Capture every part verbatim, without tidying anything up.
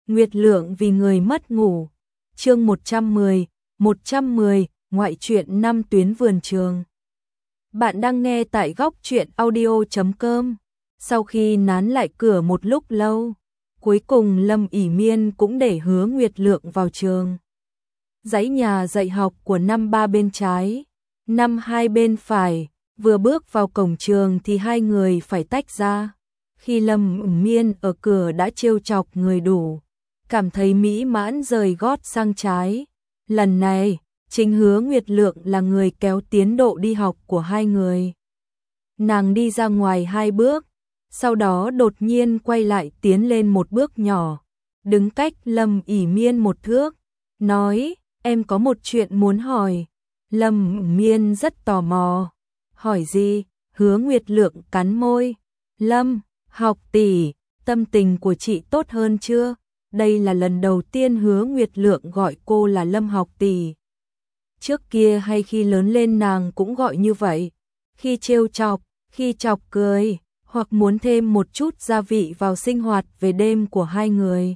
Nguyệt Lượng vì người mất ngủ. Chương một trăm mười, một trăm mười, ngoại truyện năm tuyến vườn trường. Bạn đang nghe tại góc truyện audio chấm com. Sau khi nán lại cửa một lúc lâu, cuối cùng Lâm ỷ Miên cũng để Hứa Nguyệt Lượng vào trường. Dãy nhà dạy học của năm ba bên trái, năm hai bên phải, vừa bước vào cổng trường thì hai người phải tách ra. Khi Lâm ỷ Miên ở cửa đã trêu chọc người đủ, cảm thấy mỹ mãn rời gót sang trái. Lần này, chính Hứa Nguyệt Lượng là người kéo tiến độ đi học của hai người. Nàng đi ra ngoài hai bước, sau đó đột nhiên quay lại tiến lên một bước nhỏ, đứng cách Lâm ỷ Miên một thước, nói, em có một chuyện muốn hỏi. Lâm ỷ Miên rất tò mò. Hỏi gì? Hứa Nguyệt Lượng cắn môi. Lâm, học tỷ, tâm tình của chị tốt hơn chưa? Đây là lần đầu tiên Hứa Nguyệt Lượng gọi cô là Lâm học tỷ. Trước kia hay khi lớn lên nàng cũng gọi như vậy. Khi trêu chọc, khi chọc cười, hoặc muốn thêm một chút gia vị vào sinh hoạt về đêm của hai người.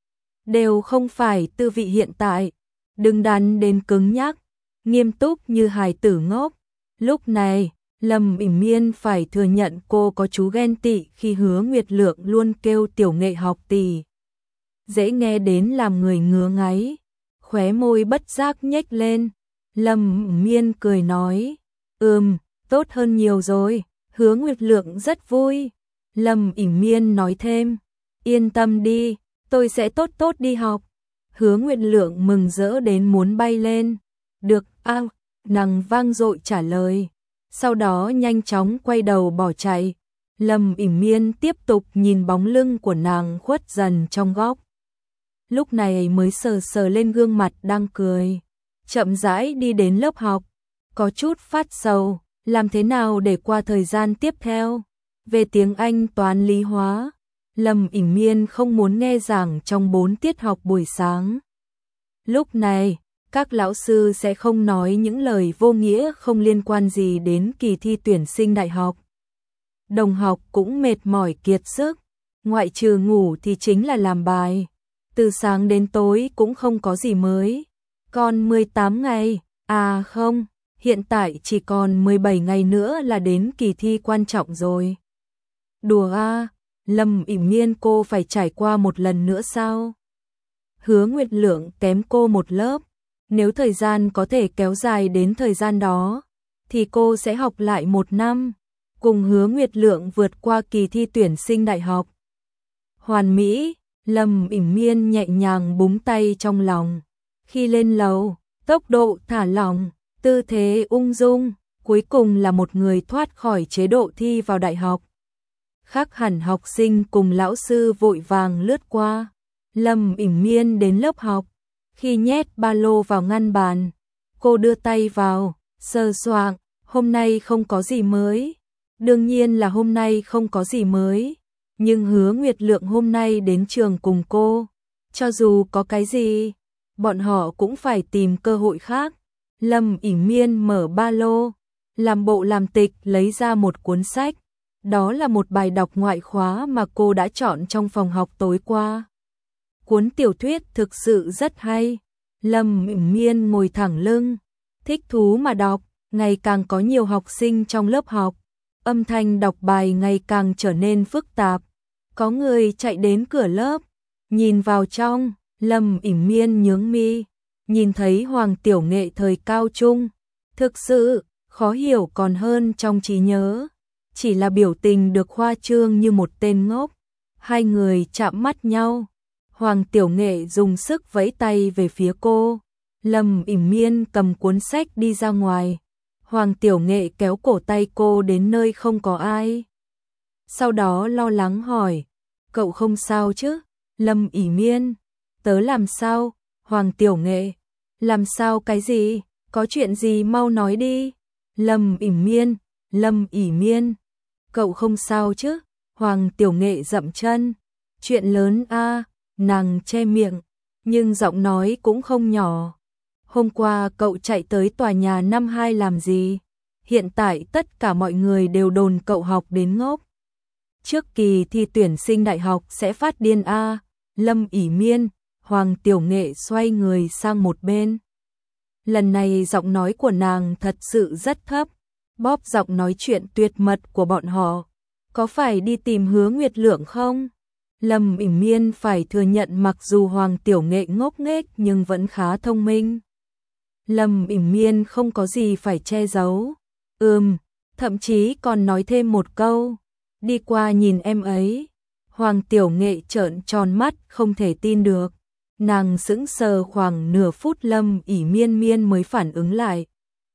Đều không phải tư vị hiện tại. Đừng đắn đến cứng nhắc, nghiêm túc như hài tử ngốc. Lúc này, Lâm ỷ Miên phải thừa nhận cô có chú ghen tị khi Hứa Nguyệt Lượng luôn kêu tiểu nghệ học tỷ. Dễ nghe đến làm người ngứa ngáy, khóe môi bất giác nhếch lên. Lâm ỷ Miên cười nói, ừm, tốt hơn nhiều rồi. Hứa Nguyệt Lượng rất vui. Lâm ỷ Miên nói thêm, yên tâm đi, tôi sẽ tốt tốt đi học. Hứa Nguyệt Lượng mừng rỡ đến muốn bay lên. Được, a, à, nàng vang dội trả lời. Sau đó nhanh chóng quay đầu bỏ chạy. Lâm ỷ Miên tiếp tục nhìn bóng lưng của nàng khuất dần trong góc. Lúc này mới sờ sờ lên gương mặt đang cười, chậm rãi đi đến lớp học, có chút phát sầu, làm thế nào để qua thời gian tiếp theo. Về tiếng Anh, toán, lý, hóa, Lâm ỷ Miên không muốn nghe giảng trong bốn tiết học buổi sáng. Lúc này, các lão sư sẽ không nói những lời vô nghĩa không liên quan gì đến kỳ thi tuyển sinh đại học. Đồng học cũng mệt mỏi kiệt sức, ngoại trừ ngủ thì chính là làm bài. Từ sáng đến tối cũng không có gì mới. Còn mười tám ngày, à không, hiện tại chỉ còn mười bảy ngày nữa là đến kỳ thi quan trọng rồi. Đùa à, Lâm ỷ Miên cô phải trải qua một lần nữa sao? Hứa Nguyệt Lượng kém cô một lớp. Nếu thời gian có thể kéo dài đến thời gian đó, thì cô sẽ học lại một năm, cùng Hứa Nguyệt Lượng vượt qua kỳ thi tuyển sinh đại học. Hoàn mỹ, Lâm ỷ Miên nhẹ nhàng búng tay trong lòng. Khi lên lầu, tốc độ thả lỏng, tư thế ung dung, cuối cùng là một người thoát khỏi chế độ thi vào đại học. Khác hẳn học sinh cùng lão sư vội vàng lướt qua. Lâm ỷ Miên đến lớp học. Khi nhét ba lô vào ngăn bàn, cô đưa tay vào, sờ soạng, hôm nay không có gì mới. Đương nhiên là hôm nay không có gì mới, nhưng Hứa Nguyệt Lượng hôm nay đến trường cùng cô. Cho dù có cái gì, bọn họ cũng phải tìm cơ hội khác. Lâm ỷ Miên mở ba lô, làm bộ làm tịch lấy ra một cuốn sách. Đó là một bài đọc ngoại khóa mà cô đã chọn trong phòng học tối qua. Cuốn tiểu thuyết thực sự rất hay. Lâm ỷ Miên ngồi thẳng lưng, thích thú mà đọc. Ngày càng có nhiều học sinh trong lớp học, âm thanh đọc bài ngày càng trở nên phức tạp. Có người chạy đến cửa lớp, nhìn vào trong. Lâm ỷ Miên nhướng mi, nhìn thấy Hoàng Tiểu Nghệ thời cao trung. Thực sự, khó hiểu còn hơn trong trí nhớ. Chỉ là biểu tình được khoa trương như một tên ngốc. Hai người chạm mắt nhau. Hoàng Tiểu Nghệ dùng sức vẫy tay về phía cô. Lâm ỷ Miên cầm cuốn sách đi ra ngoài. Hoàng Tiểu Nghệ kéo cổ tay cô đến nơi không có ai. Sau đó lo lắng hỏi, cậu không sao chứ? Lâm ỷ Miên, tớ làm sao? Hoàng Tiểu Nghệ, làm sao cái gì? Có chuyện gì mau nói đi. Lâm ỷ Miên, Lâm ỷ Miên, cậu không sao chứ? Hoàng Tiểu Nghệ dậm chân. Chuyện lớn a, à, nàng che miệng, nhưng giọng nói cũng không nhỏ. Hôm qua cậu chạy tới tòa nhà năm hai làm gì? Hiện tại tất cả mọi người đều đồn cậu học đến ngốc. Trước kỳ thi tuyển sinh đại học sẽ phát điên a. Lâm ỉ miên, Hoàng Tiểu Nghệ xoay người sang một bên. Lần này giọng nói của nàng thật sự rất thấp, bóp giọng nói chuyện tuyệt mật của bọn họ. Có phải đi tìm Hứa Nguyệt Lượng không? Lâm ỉ miên phải thừa nhận mặc dù Hoàng Tiểu Nghệ ngốc nghếch nhưng vẫn khá thông minh. Lâm ỉ miên không có gì phải che giấu. Ừm, thậm chí còn nói thêm một câu. Đi qua nhìn em ấy. Hoàng Tiểu Nghệ trợn tròn mắt không thể tin được. Nàng sững sờ khoảng nửa phút Lâm ỉ miên miên mới phản ứng lại.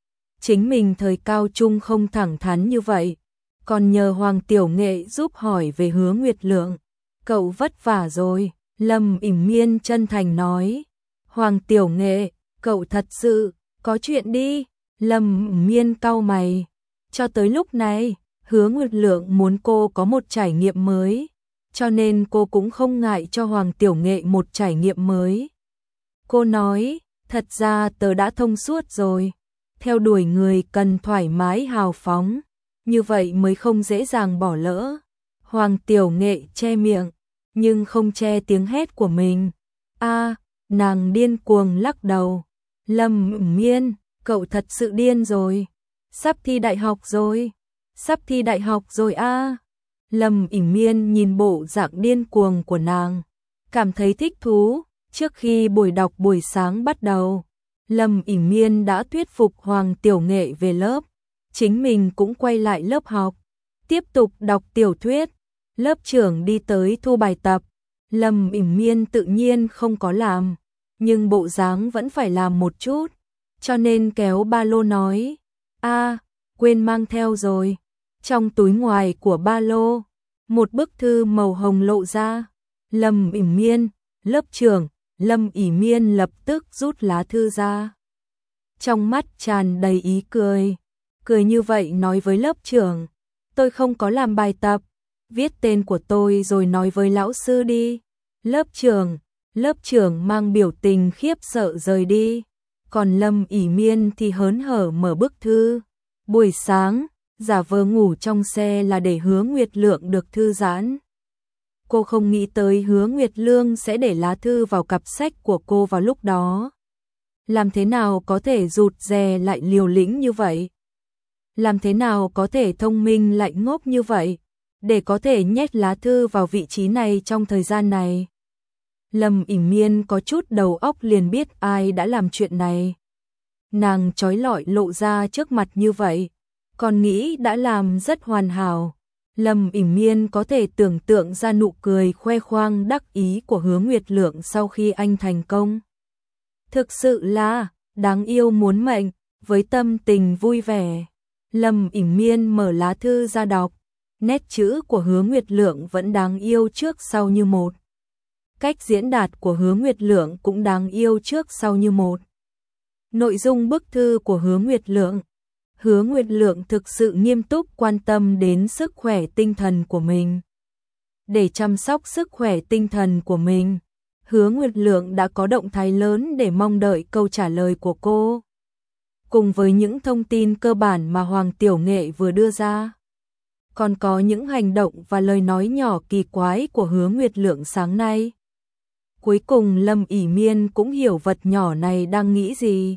Chính mình thời cao trung không thẳng thắn như vậy. Còn nhờ Hoàng Tiểu Nghệ giúp hỏi về Hứa Nguyệt Lượng. Cậu vất vả rồi, Lâm ỉ miên chân thành nói. Hoàng Tiểu Nghệ, cậu thật sự, có chuyện đi. Lâm ỉ miên cau mày. Cho tới lúc này, Hứa Nguyệt Lượng muốn cô có một trải nghiệm mới. Cho nên cô cũng không ngại cho Hoàng Tiểu Nghệ một trải nghiệm mới. Cô nói, thật ra tớ đã thông suốt rồi. Theo đuổi người cần thoải mái hào phóng. Như vậy mới không dễ dàng bỏ lỡ. Hoàng Tiểu Nghệ che miệng, nhưng không che tiếng hét của mình. A, nàng điên cuồng lắc đầu. Lâm ỉ miên, cậu thật sự điên rồi. Sắp thi đại học rồi. Sắp thi đại học rồi a. À. Lâm ỉ miên nhìn bộ dạng điên cuồng của nàng, cảm thấy thích thú. Trước khi buổi đọc buổi sáng bắt đầu, Lâm ỉ miên đã thuyết phục Hoàng Tiểu Nghệ về lớp. Chính mình cũng quay lại lớp học, tiếp tục đọc tiểu thuyết. Lớp trưởng đi tới thu bài tập. Lâm ỉ miên tự nhiên không có làm, nhưng bộ dáng vẫn phải làm một chút. Cho nên kéo ba lô nói, a, quên mang theo rồi. Trong túi ngoài của ba lô, một bức thư màu hồng lộ ra. Lâm ỉ miên, lớp trưởng. Lâm ỉ miên lập tức rút lá thư ra. Trong mắt tràn đầy ý cười. Cười như vậy nói với lớp trưởng, tôi không có làm bài tập. Viết tên của tôi rồi nói với lão sư đi. Lớp trưởng, lớp trưởng mang biểu tình khiếp sợ rời đi. Còn Lâm ỉ miên thì hớn hở mở bức thư. Buổi sáng, giả vờ ngủ trong xe là để Hứa Nguyệt Lượng được thư giãn. Cô không nghĩ tới Hứa Nguyệt Lương sẽ để lá thư vào cặp sách của cô vào lúc đó. Làm thế nào có thể rụt rè lại liều lĩnh như vậy? Làm thế nào có thể thông minh lại ngốc như vậy? Để có thể nhét lá thư vào vị trí này trong thời gian này. Lâm ỉ miên có chút đầu óc liền biết ai đã làm chuyện này. Nàng trói lọi lộ ra trước mặt như vậy, còn nghĩ đã làm rất hoàn hảo. Lâm ỉ miên có thể tưởng tượng ra nụ cười khoe khoang đắc ý của Hứa Nguyệt Lượng sau khi anh thành công. Thực sự là đáng yêu muốn mệnh. Với tâm tình vui vẻ, Lâm ỉ miên mở lá thư ra đọc. Nét chữ của Hứa Nguyệt Lượng vẫn đáng yêu trước sau như một. Cách diễn đạt của Hứa Nguyệt Lượng cũng đáng yêu trước sau như một. Nội dung bức thư của Hứa Nguyệt Lượng. Hứa Nguyệt Lượng thực sự nghiêm túc quan tâm đến sức khỏe tinh thần của mình. Để chăm sóc sức khỏe tinh thần của mình, Hứa Nguyệt Lượng đã có động thái lớn để mong đợi câu trả lời của cô. Cùng với những thông tin cơ bản mà Hoàng Tiểu Nghệ vừa đưa ra, còn có những hành động và lời nói nhỏ kỳ quái của Hứa Nguyệt Lượng sáng nay. Cuối cùng Lâm ỉ miên cũng hiểu vật nhỏ này đang nghĩ gì.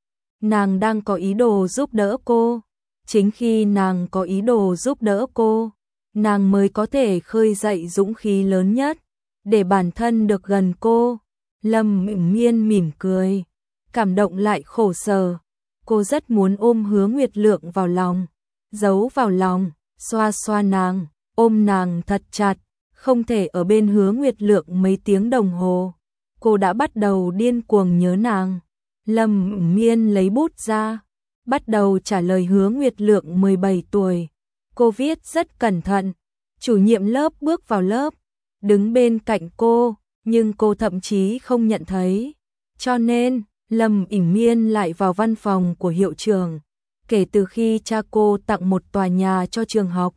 Nàng đang có ý đồ giúp đỡ cô. Chính khi nàng có ý đồ giúp đỡ cô, nàng mới có thể khơi dậy dũng khí lớn nhất để bản thân được gần cô. Lâm ỉ miên mỉm cười, cảm động lại khổ sở. Cô rất muốn ôm Hứa Nguyệt Lượng vào lòng, giấu vào lòng, xoa xoa nàng, ôm nàng thật chặt, không thể ở bên Hứa Nguyệt Lượng mấy tiếng đồng hồ. Cô đã bắt đầu điên cuồng nhớ nàng. Lâm ỉ miên lấy bút ra, bắt đầu trả lời Hứa Nguyệt Lượng mười bảy tuổi. Cô viết rất cẩn thận. Chủ nhiệm lớp bước vào lớp, đứng bên cạnh cô, nhưng cô thậm chí không nhận thấy. Cho nên, Lâm ỉ miên lại vào văn phòng của hiệu trưởng. Kể từ khi cha cô tặng một tòa nhà cho trường học,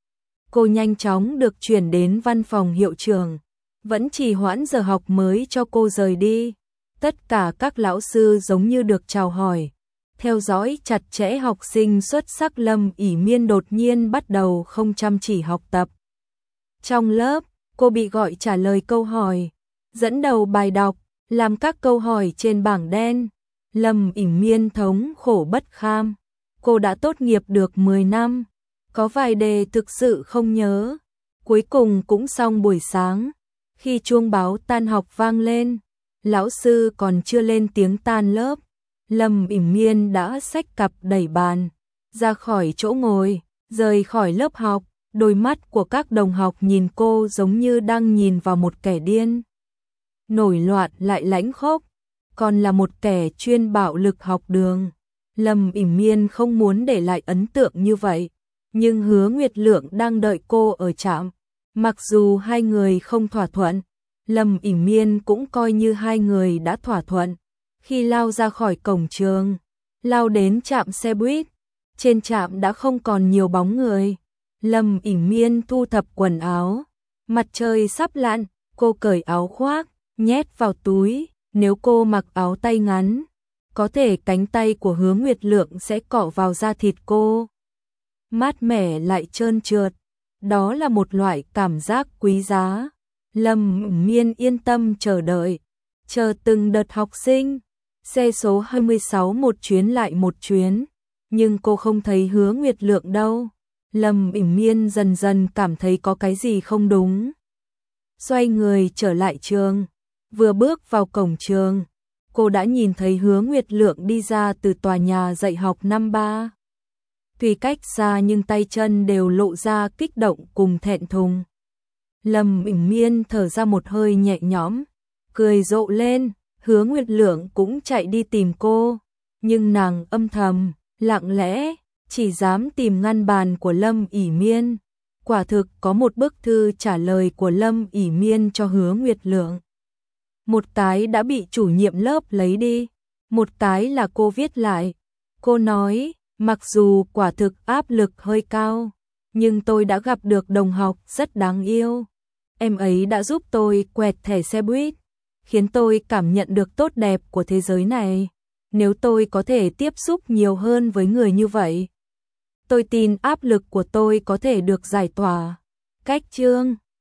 cô nhanh chóng được chuyển đến văn phòng hiệu trưởng, vẫn trì hoãn giờ học mới cho cô rời đi. Tất cả các lão sư giống như được chào hỏi, theo dõi chặt chẽ học sinh xuất sắc. Lâm ỉ miên đột nhiên bắt đầu không chăm chỉ học tập. Trong lớp, cô bị gọi trả lời câu hỏi. Dẫn đầu bài đọc, làm các câu hỏi trên bảng đen. Lâm Ỉm Miên thống khổ bất kham. Cô đã tốt nghiệp được mười năm, có vài đề thực sự không nhớ. Cuối cùng cũng xong buổi sáng. Khi chuông báo tan học vang lên, lão sư còn chưa lên tiếng tan lớp, Lâm Ỉm Miên đã xách cặp đẩy bàn ra khỏi chỗ ngồi, rời khỏi lớp học. Đôi mắt của các đồng học nhìn cô giống như đang nhìn vào một kẻ điên, nổi loạn lại lãnh khốc, còn là một kẻ chuyên bạo lực học đường. Lâm Ỉm Miên không muốn để lại ấn tượng như vậy, nhưng Hứa Nguyệt Lượng đang đợi cô ở trạm. Mặc dù hai người không thỏa thuận, Lâm Ỉm Miên cũng coi như hai người đã thỏa thuận. Khi lao ra khỏi cổng trường, lao đến trạm xe buýt, trên trạm đã không còn nhiều bóng người. Lâm Ỉm Miên thu thập quần áo, mặt trời sắp lặn, cô cởi áo khoác, nhét vào túi. Nếu cô mặc áo tay ngắn, có thể cánh tay của Hứa Nguyệt Lượng sẽ cọ vào da thịt cô. Mát mẻ lại trơn trượt, đó là một loại cảm giác quý giá. Lâm Ỉm Miên yên tâm chờ đợi, chờ từng đợt học sinh, xe số hai mươi sáu một chuyến lại một chuyến, nhưng cô không thấy Hứa Nguyệt Lượng đâu. Lâm Ỉm Miên dần dần cảm thấy có cái gì không đúng. Xoay người trở lại trường, vừa bước vào cổng trường, cô đã nhìn thấy Hứa Nguyệt Lượng đi ra từ tòa nhà dạy học năm ba. Tuy cách xa nhưng tay chân đều lộ ra kích động cùng thẹn thùng. Lâm Ỉm Miên thở ra một hơi nhẹ nhõm, cười rộ lên. Hứa Nguyệt Lượng cũng chạy đi tìm cô, nhưng nàng âm thầm, lặng lẽ, chỉ dám tìm ngăn bàn của Lâm Ỉm Miên. Quả thực có một bức thư trả lời của Lâm Ỉm Miên cho Hứa Nguyệt Lượng. Một cái đã bị chủ nhiệm lớp lấy đi, một cái là cô viết lại. Cô nói, mặc dù quả thực áp lực hơi cao, nhưng tôi đã gặp được đồng học rất đáng yêu. Em ấy đã giúp tôi quẹt thẻ xe buýt, khiến tôi cảm nhận được tốt đẹp của thế giới này. Nếu tôi có thể tiếp xúc nhiều hơn với người như vậy, tôi tin áp lực của tôi có thể được giải tỏa. Cách chương